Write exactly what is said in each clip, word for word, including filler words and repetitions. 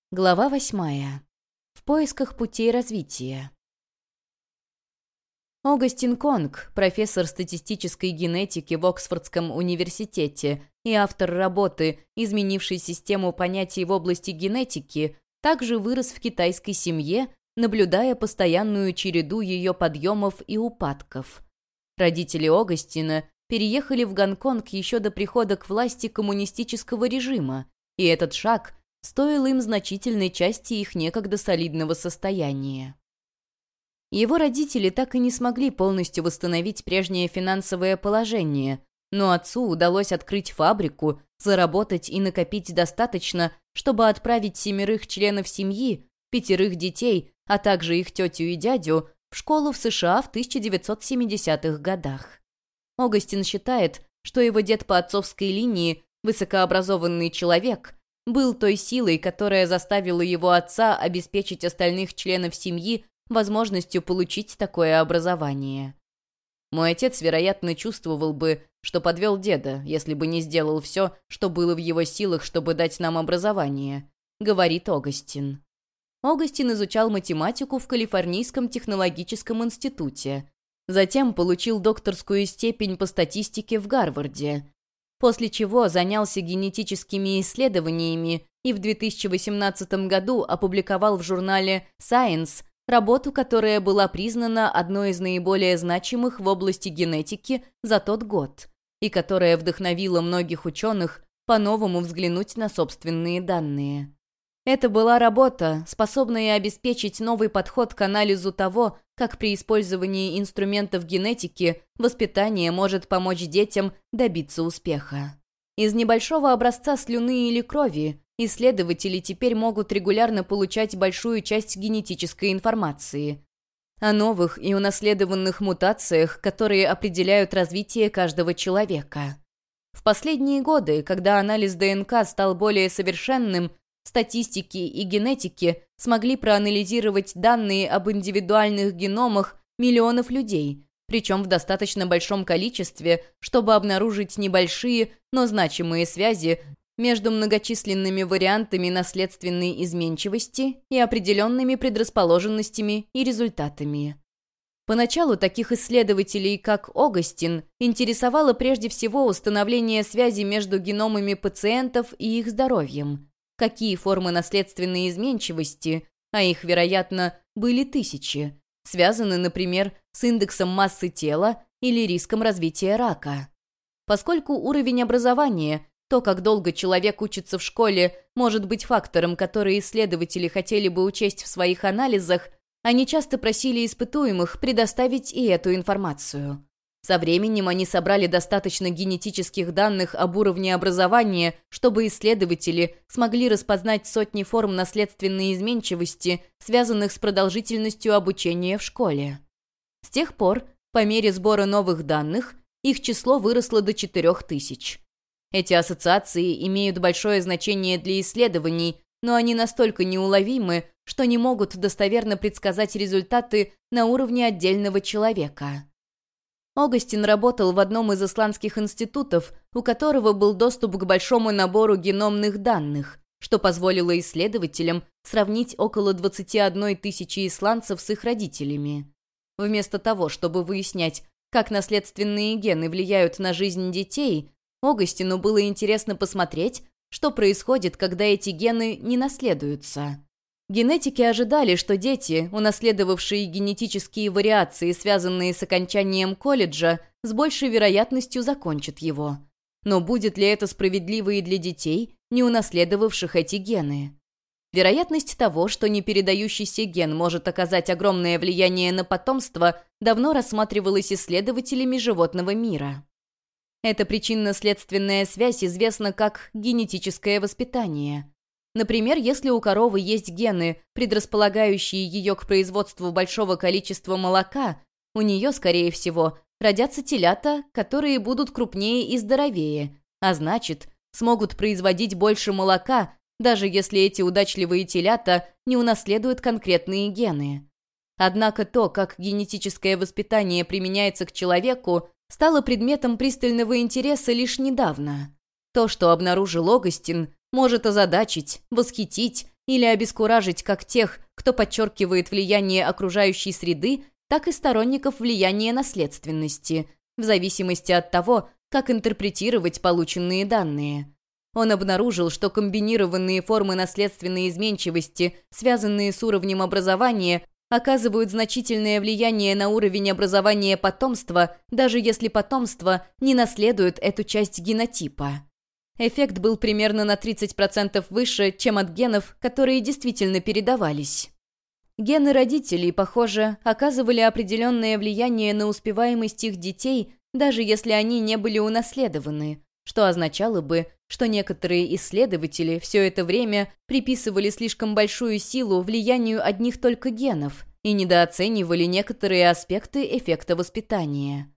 Глава восьмая. В поисках путей развития. Огастин Конг, профессор статистической генетики в Оксфордском университете и автор работы, изменившей систему понятий в области генетики, также вырос в китайской семье, наблюдая постоянную череду ее подъемов и упадков. Родители Огастина переехали в Гонконг еще до прихода к власти коммунистического режима, и этот шаг – стоил им значительной части их некогда солидного состояния. Его родители так и не смогли полностью восстановить прежнее финансовое положение, но отцу удалось открыть фабрику, заработать и накопить достаточно, чтобы отправить семерых членов семьи, пятерых детей, а также их тетю и дядю, в школу в США в тысяча девятьсот семидесятых годах. Огастин считает, что его дед по отцовской линии, высокообразованный человек, был той силой, которая заставила его отца обеспечить остальных членов семьи возможностью получить такое образование. Мой отец, вероятно, чувствовал бы, что подвел деда, если бы не сделал все, что было в его силах, чтобы дать нам образование, говорит Огастин. Огастин изучал математику в Калифорнийском технологическом институте, затем получил докторскую степень по статистике в Гарварде, после чего занялся генетическими исследованиями и в две тысячи восемнадцатом году опубликовал в журнале Science работу, которая была признана одной из наиболее значимых в области генетики за тот год, и которая вдохновила многих ученых по-новому взглянуть на собственные данные. Это была работа, способная обеспечить новый подход к анализу того, как при использовании инструментов генетики воспитание может помочь детям добиться успеха. Из небольшого образца слюны или крови исследователи теперь могут регулярно получать большую часть генетической информации о новых и унаследованных мутациях, которые определяют развитие каждого человека. В последние годы, когда анализ ДНК стал более совершенным, статистики и генетики смогли проанализировать данные об индивидуальных геномах миллионов людей, причем в достаточно большом количестве, чтобы обнаружить небольшие, но значимые связи между многочисленными вариантами наследственной изменчивости и определенными предрасположенностями и результатами. Поначалу таких исследователей, как Огастин, интересовало прежде всего установление связи между геномами пациентов и их здоровьем. Какие формы наследственной изменчивости, а их, вероятно, были тысячи, связаны, например, с индексом массы тела или риском развития рака. Поскольку уровень образования, то, как долго человек учится в школе, может быть фактором, который исследователи хотели бы учесть в своих анализах, они часто просили испытуемых предоставить и эту информацию. Со временем они собрали достаточно генетических данных об уровне образования, чтобы исследователи смогли распознать сотни форм наследственной изменчивости, связанных с продолжительностью обучения в школе. С тех пор, по мере сбора новых данных, их число выросло до четырех тысяч. Эти ассоциации имеют большое значение для исследований, но они настолько неуловимы, что не могут достоверно предсказать результаты на уровне отдельного человека. Огастин работал в одном из исландских институтов, у которого был доступ к большому набору геномных данных, что позволило исследователям сравнить около двадцати одной тысячи исландцев с их родителями. Вместо того, чтобы выяснять, как наследственные гены влияют на жизнь детей, Огастину было интересно посмотреть, что происходит, когда эти гены не наследуются. Генетики ожидали, что дети, унаследовавшие генетические вариации, связанные с окончанием колледжа, с большей вероятностью закончат его. Но будет ли это справедливо и для детей, не унаследовавших эти гены? Вероятность того, что непередающийся ген может оказать огромное влияние на потомство, давно рассматривалась исследователями животного мира. Эта причинно-следственная связь известна как генетическое воспитание. Например, если у коровы есть гены, предрасполагающие ее к производству большого количества молока, у нее, скорее всего, родятся телята, которые будут крупнее и здоровее, а значит, смогут производить больше молока, даже если эти удачливые телята не унаследуют конкретные гены. Однако то, как генетическое воспитание применяется к человеку, стало предметом пристального интереса лишь недавно. То, что обнаружил Огастин, может озадачить, восхитить или обескуражить как тех, кто подчеркивает влияние окружающей среды, так и сторонников влияния наследственности, в зависимости от того, как интерпретировать полученные данные. Он обнаружил, что комбинированные формы наследственной изменчивости, связанные с уровнем образования, оказывают значительное влияние на уровень образования потомства, даже если потомство не наследует эту часть генотипа. Эффект был примерно на тридцать процентов выше, чем от генов, которые действительно передавались. Гены родителей, похоже, оказывали определенное влияние на успеваемость их детей, даже если они не были унаследованы, что означало бы, что некоторые исследователи все это время приписывали слишком большую силу влиянию одних только генов и недооценивали некоторые аспекты эффекта воспитания.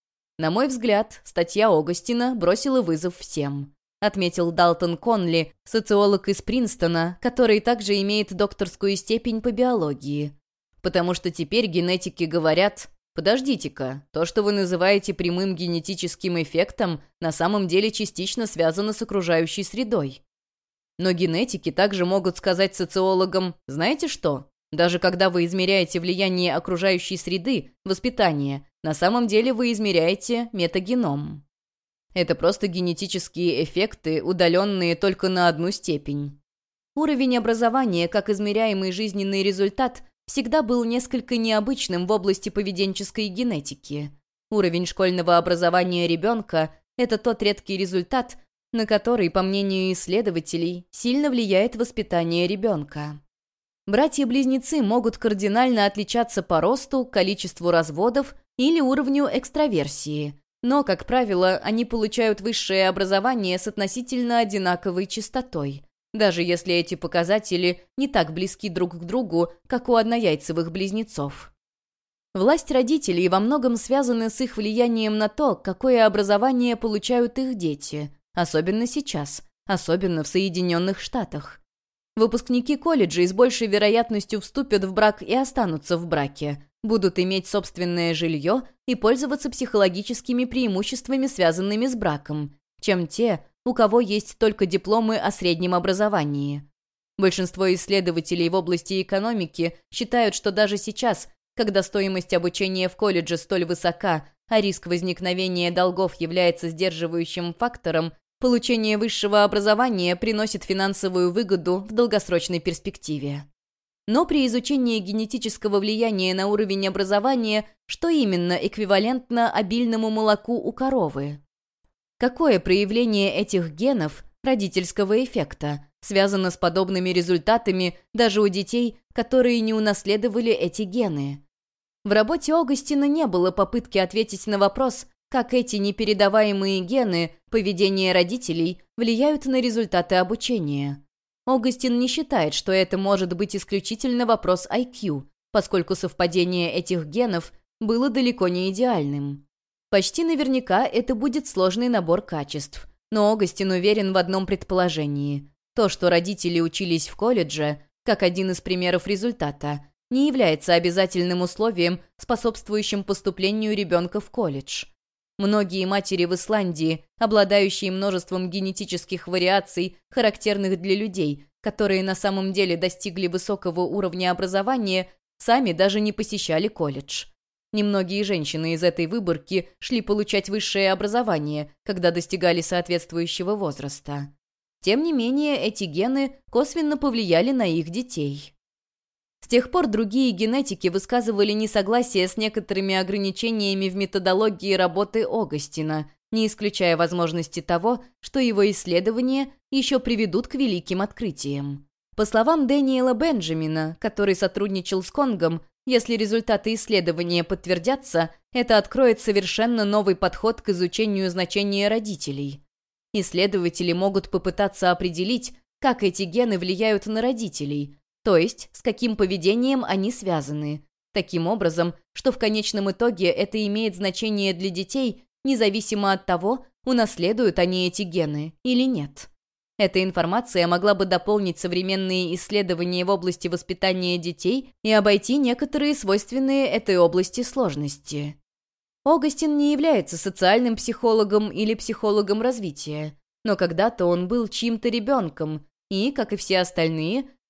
На мой взгляд, статья Огастина бросила вызов всем, отметил Далтон Конли, социолог из Принстона, который также имеет докторскую степень по биологии. Потому что теперь генетики говорят: подождите-ка, то, что вы называете прямым генетическим эффектом, на самом деле частично связано с окружающей средой. Но генетики также могут сказать социологам: знаете что? Даже когда вы измеряете влияние окружающей среды, воспитание, на самом деле вы измеряете метагеном. Это просто генетические эффекты, удаленные только на одну степень. Уровень образования, как измеряемый жизненный результат, всегда был несколько необычным в области поведенческой генетики. Уровень школьного образования ребенка – это тот редкий результат, на который, по мнению исследователей, сильно влияет воспитание ребенка. Братья-близнецы могут кардинально отличаться по росту, количеству разводов или уровню экстраверсии, но, как правило, они получают высшее образование с относительно одинаковой частотой, даже если эти показатели не так близки друг к другу, как у однояйцевых близнецов. Власть родителей во многом связана с их влиянием на то, какое образование получают их дети, особенно сейчас, особенно в Соединенных Штатах. Выпускники колледжей с большей вероятностью вступят в брак и останутся в браке, будут иметь собственное жилье и пользоваться психологическими преимуществами, связанными с браком, чем те, у кого есть только дипломы о среднем образовании. Большинство исследователей в области экономики считают, что даже сейчас, когда стоимость обучения в колледже столь высока, а риск возникновения долгов является сдерживающим фактором, получение высшего образования приносит финансовую выгоду в долгосрочной перспективе. Но при изучении генетического влияния на уровень образования, что именно эквивалентно обильному молоку у коровы? Какое проявление этих генов, родительского эффекта, связано с подобными результатами даже у детей, которые не унаследовали эти гены? В работе Огастина не было попытки ответить на вопрос, как эти непередаваемые гены, поведение родителей, влияют на результаты обучения. Огастин не считает, что это может быть исключительно вопрос ай кью, поскольку совпадение этих генов было далеко не идеальным. Почти наверняка это будет сложный набор качеств, но Огастин уверен в одном предположении. То, что родители учились в колледже, как один из примеров результата, не является обязательным условием, способствующим поступлению ребенка в колледж. Многие матери в Исландии, обладающие множеством генетических вариаций, характерных для людей, которые на самом деле достигли высокого уровня образования, сами даже не посещали колледж. Немногие женщины из этой выборки шли получать высшее образование, когда достигали соответствующего возраста. Тем не менее, эти гены косвенно повлияли на их детей. С тех пор другие генетики высказывали несогласие с некоторыми ограничениями в методологии работы Огастина, не исключая возможности того, что его исследования еще приведут к великим открытиям. По словам Дэниела Бенджамина, который сотрудничал с Конгом, если результаты исследования подтвердятся, это откроет совершенно новый подход к изучению значения родителей. Исследователи могут попытаться определить, как эти гены влияют на родителей, то есть с каким поведением они связаны, таким образом, что в конечном итоге это имеет значение для детей, независимо от того, унаследуют они эти гены или нет. Эта информация могла бы дополнить современные исследования в области воспитания детей и обойти некоторые свойственные этой области сложности. Огастин не является социальным психологом или психологом развития, но когда-то он был чьим-то ребенком и, как и все остальные,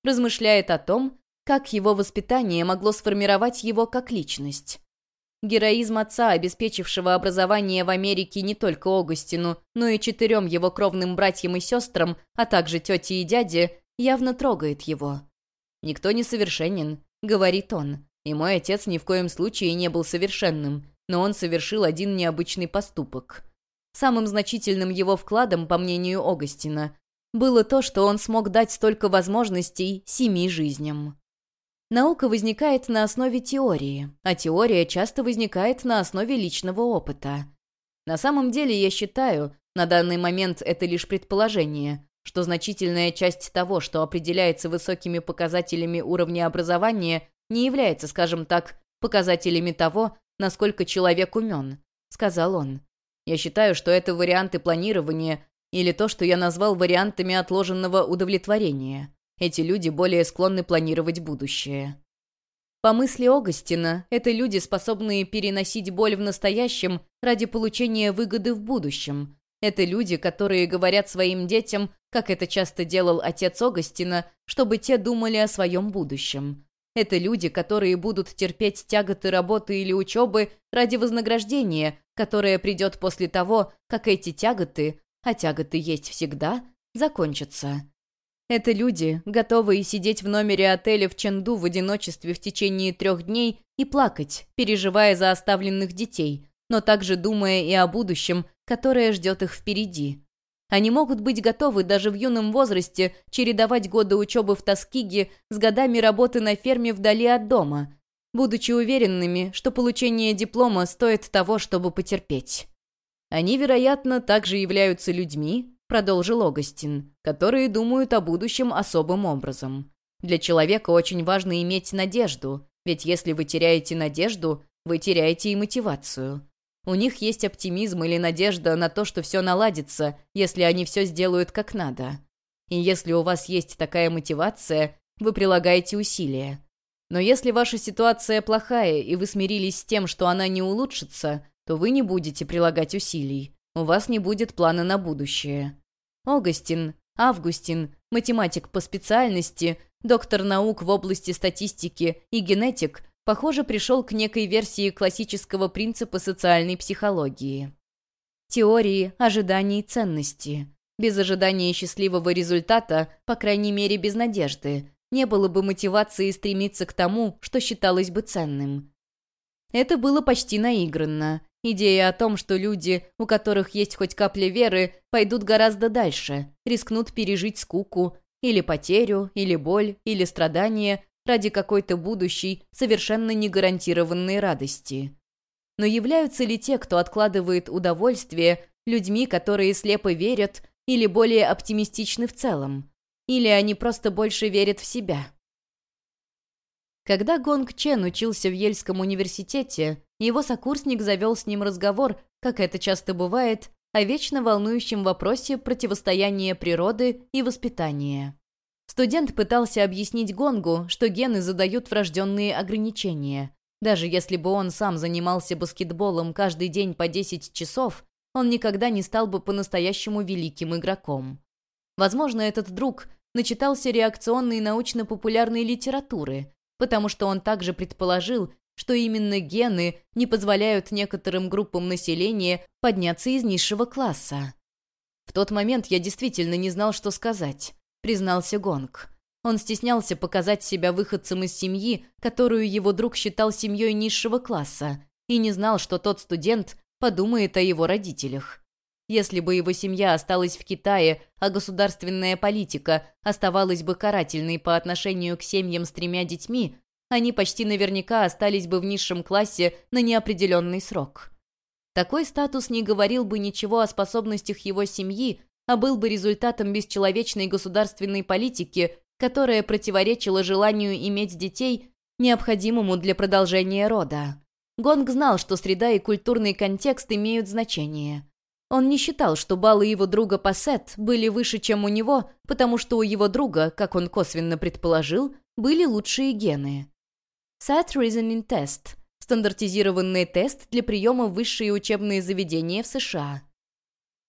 размышляет о том, как его воспитание могло сформировать его как личность. Героизм отца, обеспечившего образование в Америке не только Огастину, но и четырем его кровным братьям и сестрам, а также тете и дяде, явно трогает его. «Никто не совершенен», — говорит он, «и мой отец ни в коем случае не был совершенным, но он совершил один необычный поступок». Самым значительным его вкладом, по мнению Огастина, было то, что он смог дать столько возможностей семи жизням. Наука возникает на основе теории, а теория часто возникает на основе личного опыта. На самом деле, я считаю, на данный момент это лишь предположение, что значительная часть того, что определяется высокими показателями уровня образования, не является, скажем так, показателями того, насколько человек умен, сказал он. Я считаю, что это варианты планирования или то, что я назвал вариантами отложенного удовлетворения. Эти люди более склонны планировать будущее. По мысли Огастина, это люди, способные переносить боль в настоящем ради получения выгоды в будущем. Это люди, которые говорят своим детям, как это часто делал отец Огастина, чтобы те думали о своем будущем. Это люди, которые будут терпеть тяготы работы или учебы ради вознаграждения, которое придет после того, как эти тяготы, а тяготы есть всегда, закончатся. Это люди, готовые сидеть в номере отеля в Чэнду в одиночестве в течение трех дней и плакать, переживая за оставленных детей, но также думая и о будущем, которое ждет их впереди. Они могут быть готовы даже в юном возрасте чередовать годы учебы в Тоскиге с годами работы на ферме вдали от дома, будучи уверенными, что получение диплома стоит того, чтобы потерпеть. Они, вероятно, также являются людьми, продолжил Огастин, которые думают о будущем особым образом. Для человека очень важно иметь надежду, ведь если вы теряете надежду, вы теряете и мотивацию. У них есть оптимизм или надежда на то, что все наладится, если они все сделают как надо. И если у вас есть такая мотивация, вы прилагаете усилия. Но если ваша ситуация плохая, и вы смирились с тем, что она не улучшится, то вы не будете прилагать усилий. У вас не будет плана на будущее. Огастин, Августин, математик по специальности, доктор наук в области статистики и генетик, похоже, пришел к некой версии классического принципа социальной психологии. Теории, ожиданий, ценности. Без ожидания счастливого результата, по крайней мере без надежды, не было бы мотивации стремиться к тому, что считалось бы ценным. Это было почти наигранно. Идея о том, что люди, у которых есть хоть капля веры, пойдут гораздо дальше, рискнут пережить скуку, или потерю, или боль, или страдания ради какой-то будущей, совершенно не гарантированной радости. Но являются ли те, кто откладывает удовольствие, людьми, которые слепо верят или более оптимистичны в целом? Или они просто больше верят в себя? Когда Гонг Чен учился в Ельском университете, его сокурсник завел с ним разговор, как это часто бывает, о вечно волнующем вопросе противостояния природы и воспитания. Студент пытался объяснить Гонгу, что гены задают врожденные ограничения. Даже если бы он сам занимался баскетболом каждый день по десять часов, он никогда не стал бы по-настоящему великим игроком. Возможно, этот друг начитался реакционной научно-популярной литературы, потому что он также предположил, что именно гены не позволяют некоторым группам населения подняться из низшего класса. «В тот момент я действительно не знал, что сказать», — признался Гонг. Он стеснялся показать себя выходцем из семьи, которую его друг считал семьей низшего класса, и не знал, что тот студент подумает о его родителях. Если бы его семья осталась в Китае, а государственная политика оставалась бы карательной по отношению к семьям с тремя детьми, они почти наверняка остались бы в низшем классе на неопределенный срок. Такой статус не говорил бы ничего о способностях его семьи, а был бы результатом бесчеловечной государственной политики, которая противоречила желанию иметь детей, необходимому для продолжения рода. Гонг знал, что среда и культурный контекст имеют значение. Он не считал, что баллы его друга по сет были выше, чем у него, потому что у его друга, как он косвенно предположил, были лучшие гены. сет Reasoning Test – стандартизированный тест для приема в высшие учебные заведения в США.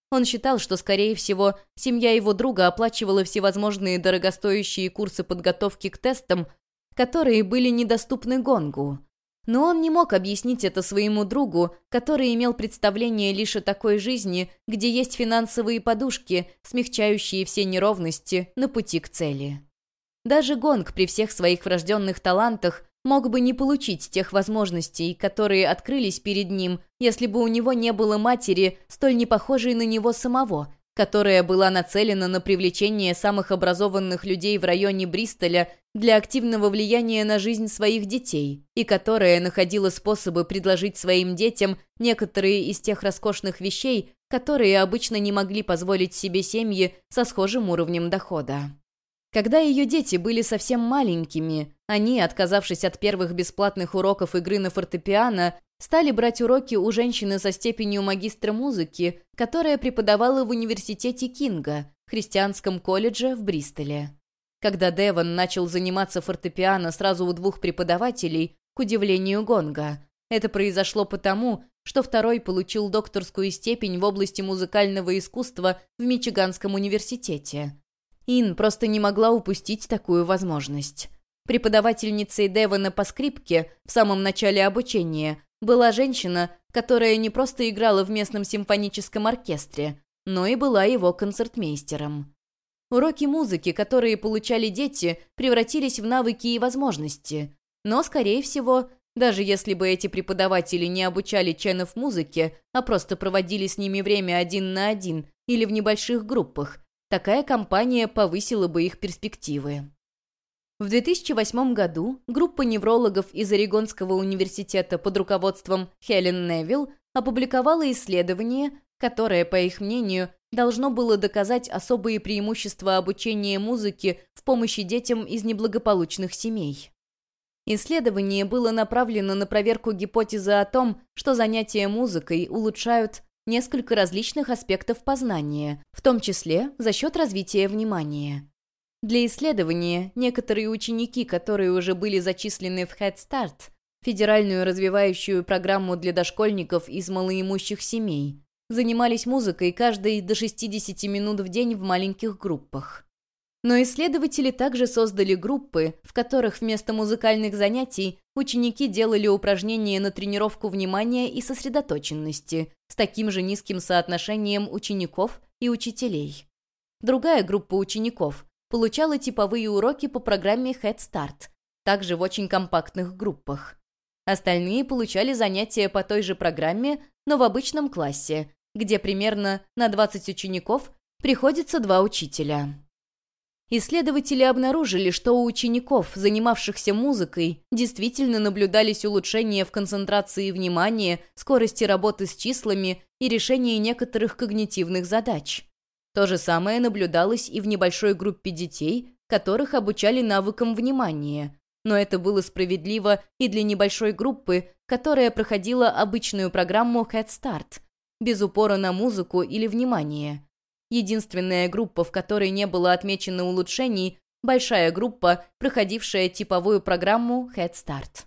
Он считал, что, скорее всего, семья его друга оплачивала всевозможные дорогостоящие курсы подготовки к тестам, которые были недоступны Гонгу. Но он не мог объяснить это своему другу, который имел представление лишь о такой жизни, где есть финансовые подушки, смягчающие все неровности на пути к цели. Даже Гонг при всех своих врожденных талантах мог бы не получить тех возможностей, которые открылись перед ним, если бы у него не было матери, столь не похожей на него самого, которая была нацелена на привлечение самых образованных людей в районе Бристоля для активного влияния на жизнь своих детей, и которая находила способы предложить своим детям некоторые из тех роскошных вещей, которые обычно не могли позволить себе семьи со схожим уровнем дохода. Когда ее дети были совсем маленькими, они, отказавшись от первых бесплатных уроков игры на фортепиано, стали брать уроки у женщины со степенью магистра музыки, которая преподавала в университете Кинга, христианском колледже в Бристоле. Когда Девон начал заниматься фортепиано сразу у двух преподавателей, к удивлению Гонга, это произошло потому, что второй получил докторскую степень в области музыкального искусства в Мичиганском университете. Ин просто не могла упустить такую возможность. Преподавательницей Девона по скрипке в самом начале обучения была женщина, которая не просто играла в местном симфоническом оркестре, но и была его концертмейстером. Уроки музыки, которые получали дети, превратились в навыки и возможности. Но, скорее всего, даже если бы эти преподаватели не обучали ченов музыке, а просто проводили с ними время один на один или в небольших группах, такая кампания повысила бы их перспективы. В две тысячи восьмом году группа неврологов из Орегонского университета под руководством Хелен Невилл опубликовала исследование, которое, по их мнению, должно было доказать особые преимущества обучения музыке в помощи детям из неблагополучных семей. Исследование было направлено на проверку гипотезы о том, что занятия музыкой улучшают несколько различных аспектов познания, в том числе за счет развития внимания. Для исследования некоторые ученики, которые уже были зачислены в Head Start, федеральную развивающую программу для дошкольников из малоимущих семей, занимались музыкой каждые до шестидесяти минут в день в маленьких группах. Но исследователи также создали группы, в которых вместо музыкальных занятий ученики делали упражнения на тренировку внимания и сосредоточенности с таким же низким соотношением учеников и учителей. Другая группа учеников получала типовые уроки по программе Head Start, также в очень компактных группах. Остальные получали занятия по той же программе, но в обычном классе, где примерно на двадцать учеников приходится два учителя. Исследователи обнаружили, что у учеников, занимавшихся музыкой, действительно наблюдались улучшения в концентрации внимания, скорости работы с числами и решении некоторых когнитивных задач. То же самое наблюдалось и в небольшой группе детей, которых обучали навыкам внимания, но это было справедливо и для небольшой группы, которая проходила обычную программу Head Start, без упора на музыку или внимание. Единственная группа, в которой не было отмечено улучшений, большая группа, проходившая типовую программу Head Start.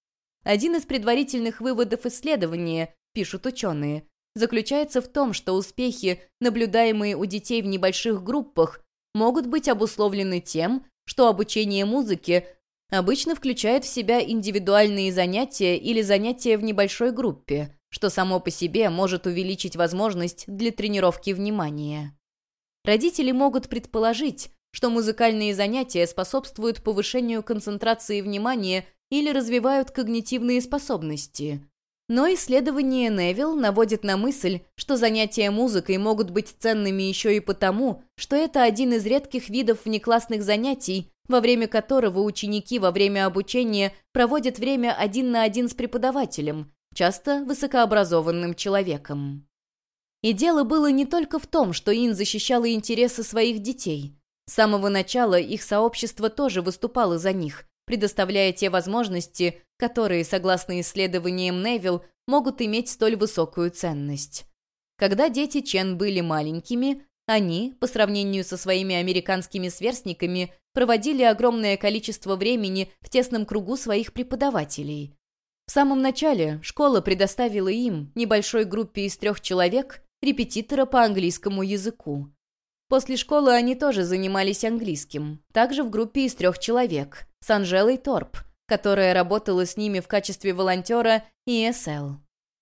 Один из предварительных выводов исследования, пишут ученые, заключается в том, что успехи, наблюдаемые у детей в небольших группах, могут быть обусловлены тем, что обучение музыке обычно включает в себя индивидуальные занятия или занятия в небольшой группе, что само по себе может увеличить возможность для тренировки внимания. Родители могут предположить, что музыкальные занятия способствуют повышению концентрации внимания или развивают когнитивные способности. Но исследование Невилл наводит на мысль, что занятия музыкой могут быть ценными еще и потому, что это один из редких видов внеклассных занятий, во время которого ученики во время обучения проводят время один на один с преподавателем, часто высокообразованным человеком. И дело было не только в том, что Ин защищала интересы своих детей. С самого начала их сообщество тоже выступало за них, предоставляя те возможности, которые, согласно исследованиям Невилл, могут иметь столь высокую ценность. Когда дети Чен были маленькими, они, по сравнению со своими американскими сверстниками, проводили огромное количество времени в тесном кругу своих преподавателей. В самом начале школа предоставила им, небольшой группе из трех человек, репетитора по английскому языку. После школы они тоже занимались английским, также в группе из трех человек, с Анжелой Торп, которая работала с ними в качестве волонтера и эс эл.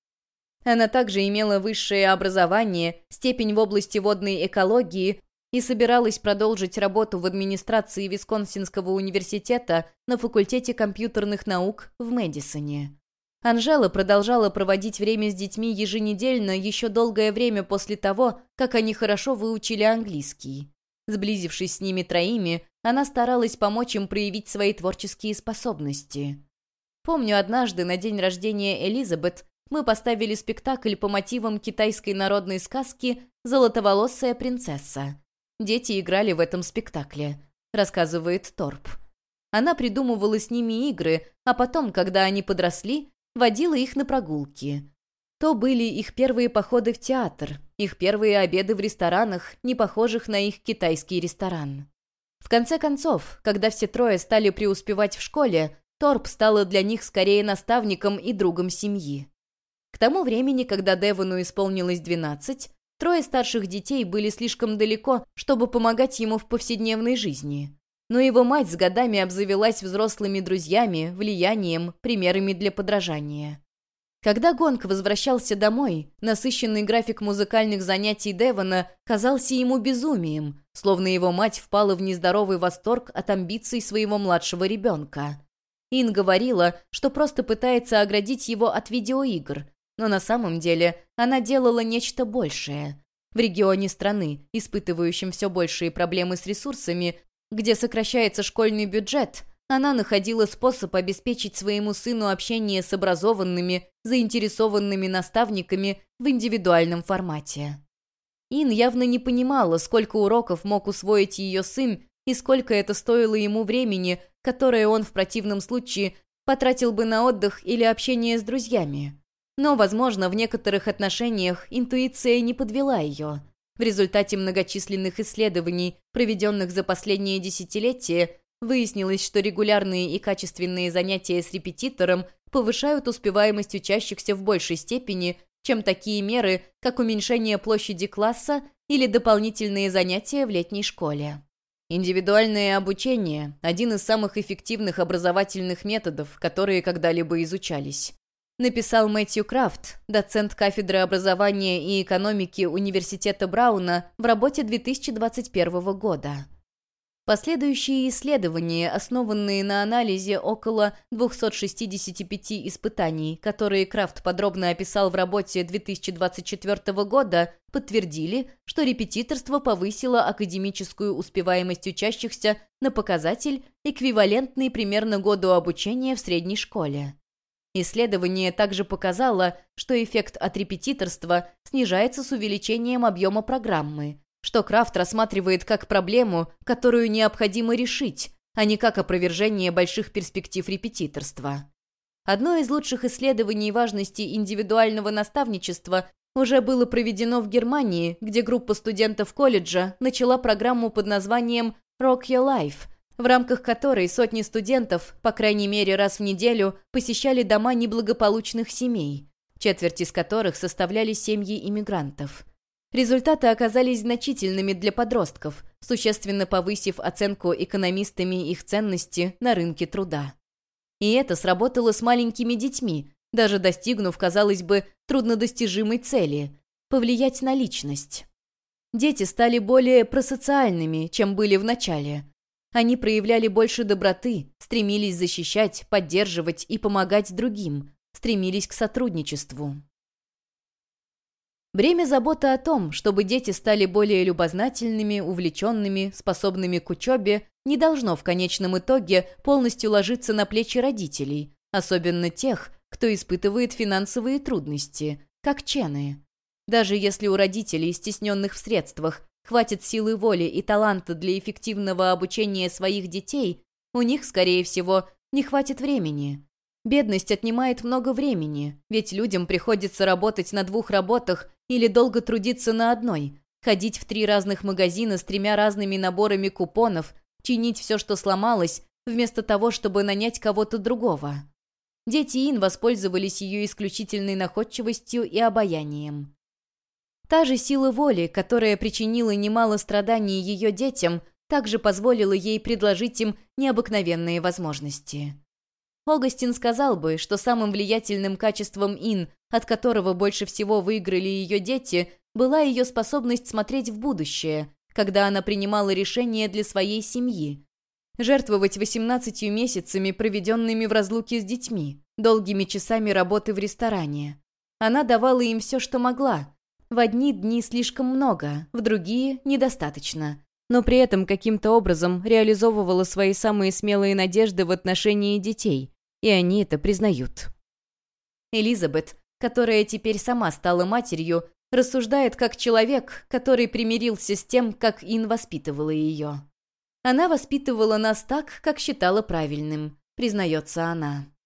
Она также имела высшее образование, степень в области водной экологии и собиралась продолжить работу в администрации Висконсинского университета на факультете компьютерных наук в Мэдисоне. Анжела продолжала проводить время с детьми еженедельно еще долгое время после того, как они хорошо выучили английский. Сблизившись с ними троими, она старалась помочь им проявить свои творческие способности. Помню, однажды на день рождения Элизабет мы поставили спектакль по мотивам китайской народной сказки «Золотоволосая принцесса». Дети играли в этом спектакле, рассказывает Торп. Она придумывала с ними игры, а потом, когда они подросли, водила их на прогулки. То были их первые походы в театр, их первые обеды в ресторанах, не похожих на их китайский ресторан. В конце концов, когда все трое стали преуспевать в школе, Торп стала для них скорее наставником и другом семьи. К тому времени, когда Девону исполнилось двенадцать, трое старших детей были слишком далеко, чтобы помогать ему в повседневной жизни. Но его мать с годами обзавелась взрослыми друзьями, влиянием, примерами для подражания. Когда Гонг возвращался домой, насыщенный график музыкальных занятий Девона казался ему безумием, словно его мать впала в нездоровый восторг от амбиций своего младшего ребенка. Ин говорила, что просто пытается оградить его от видеоигр, но на самом деле она делала нечто большее. В регионе страны, испытывающем все большие проблемы с ресурсами, где сокращается школьный бюджет, она находила способ обеспечить своему сыну общение с образованными, заинтересованными наставниками в индивидуальном формате. Ин явно не понимала, сколько уроков мог усвоить ее сын и сколько это стоило ему времени, которое он в противном случае потратил бы на отдых или общение с друзьями. Но, возможно, в некоторых отношениях интуиция не подвела ее. В результате многочисленных исследований, проведенных за последние десятилетия, выяснилось, что регулярные и качественные занятия с репетитором повышают успеваемость учащихся в большей степени, чем такие меры, как уменьшение площади класса или дополнительные занятия в летней школе. Индивидуальное обучение – один из самых эффективных образовательных методов, которые когда-либо изучались, написал Мэтью Крафт, доцент кафедры образования и экономики Университета Брауна в работе две тысячи двадцать первого года. Последующие исследования, основанные на анализе около двухсот шестидесяти пяти испытаний, которые Крафт подробно описал в работе две тысячи двадцать четвёртого года, подтвердили, что репетиторство повысило академическую успеваемость учащихся на показатель, эквивалентный примерно году обучения в средней школе. Исследование также показало, что эффект от репетиторства снижается с увеличением объема программы, что Крафт рассматривает как проблему, которую необходимо решить, а не как опровержение больших перспектив репетиторства. Одно из лучших исследований важности индивидуального наставничества уже было проведено в Германии, где группа студентов колледжа начала программу под названием «Rock Your Life», в рамках которой сотни студентов, по крайней мере раз в неделю, посещали дома неблагополучных семей, четверть из которых составляли семьи иммигрантов. Результаты оказались значительными для подростков, существенно повысив оценку экономистами их ценности на рынке труда. И это сработало с маленькими детьми, даже достигнув, казалось бы, труднодостижимой цели – повлиять на личность. Дети стали более просоциальными, чем были в начале. Они проявляли больше доброты, стремились защищать, поддерживать и помогать другим, стремились к сотрудничеству. Бремя заботы о том, чтобы дети стали более любознательными, увлеченными, способными к учебе, не должно в конечном итоге полностью ложиться на плечи родителей, особенно тех, кто испытывает финансовые трудности, как Чены. Даже если у родителей, стесненных в средствах, хватит силы воли и таланта для эффективного обучения своих детей, у них, скорее всего, не хватит времени. Бедность отнимает много времени, ведь людям приходится работать на двух работах или долго трудиться на одной, ходить в три разных магазина с тремя разными наборами купонов, чинить все, что сломалось, вместо того, чтобы нанять кого-то другого. Дети Ин воспользовались ее исключительной находчивостью и обаянием. Та же сила воли, которая причинила немало страданий ее детям, также позволила ей предложить им необыкновенные возможности. Огастин сказал бы, что самым влиятельным качеством Ин, от которого больше всего выиграли ее дети, была ее способность смотреть в будущее, когда она принимала решения для своей семьи. Жертвовать восемнадцатью месяцами, проведенными в разлуке с детьми, долгими часами работы в ресторане. Она давала им все, что могла. В одни дни слишком много, в другие – недостаточно. Но при этом каким-то образом реализовывала свои самые смелые надежды в отношении детей, и они это признают. Элизабет, которая теперь сама стала матерью, рассуждает как человек, который примирился с тем, как Ин воспитывала ее. Она воспитывала нас так, как считала правильным, признается она.